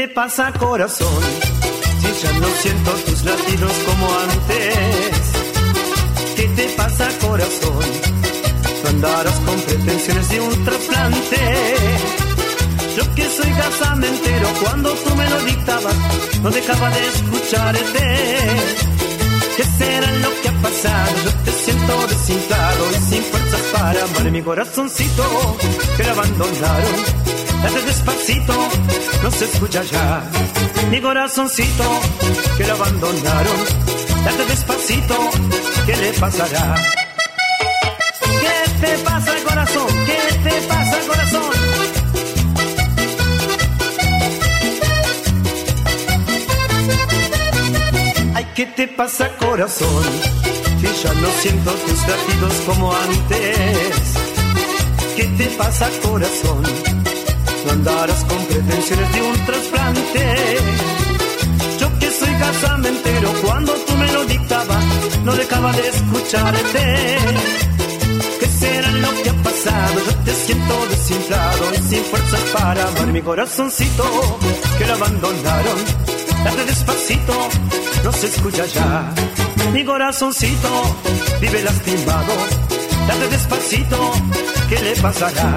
pasa, corazón? Si ya no siento tus latidos como antes. ¿Qué te pasa, corazón? No andarás con pretensiones de un trasplante. Yo que soy casamentero, cuando tú me lo dictabas, no dejaba de escucharte. ¿Qué será lo que ha pasado? Yo te siento desinflado y sin fuerzas para amar mi corazoncito que lo abandonaron. Date despacito, no se escucha ya. Mi corazoncito que lo abandonaron. Date despacito, ¿qué le pasará? ¿Qué te pasa, corazón? ¿Qué te pasa, corazón? Ay, ¿qué te pasa, corazón? Si ya no siento tus latidos como antes. ¿Qué te pasa, corazón? No andarás con pretensiones de un trasplante. Yo que soy casamentero, cuando tú me lo dictabas, no dejaba de escucharte. ¿Qué será lo que ha pasado? Yo te siento desinflado y sin fuerzas para amar mi corazoncito que lo abandonaron. Date despacito, no se escucha ya. Mi corazoncito vive lastimado. Date despacito, ¿qué le pasará?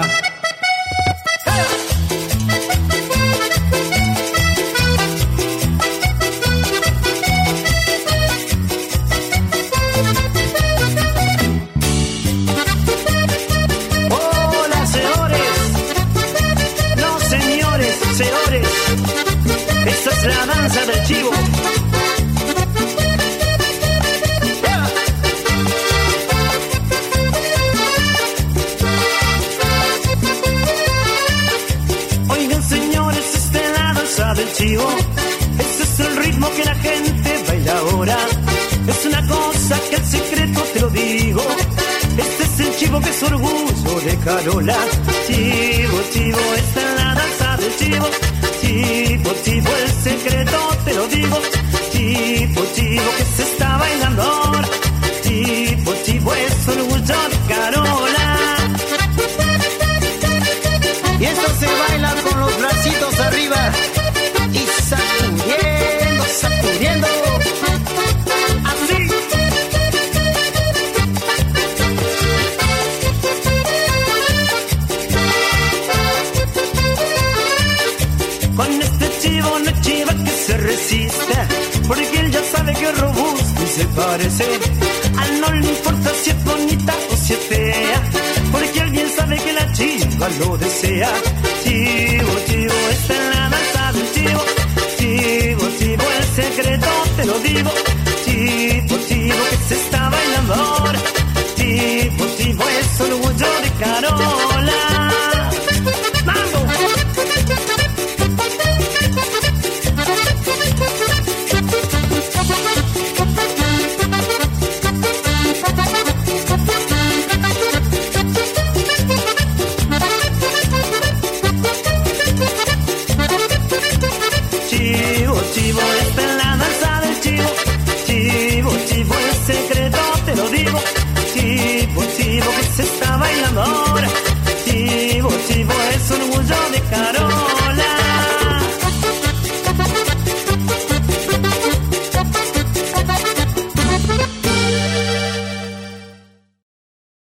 Esta es la danza del chivo. Oigan, señores, esta es la danza del chivo. Este es el ritmo que la gente baila ahora. Es una cosa que el secreto te lo digo. Este es el chivo que es orgullo de Carola. Chivo, chivo, esta es la danza del chivo. Chivo, chivo, el secreto te lo digo. Chivo, chivo, que se está bailando ahora. Chivo, chivo, es orgullo de Carola. Y esto se baila con los bracitos arriba y sacudiendo, sacudiendo. Así. Con este chivo no hay chiva que se resista, porque él ya sabe que es robusto y se parece. A él no le importa si es bonita o si es fea, porque alguien sabe que la chiva lo desea. Chivo,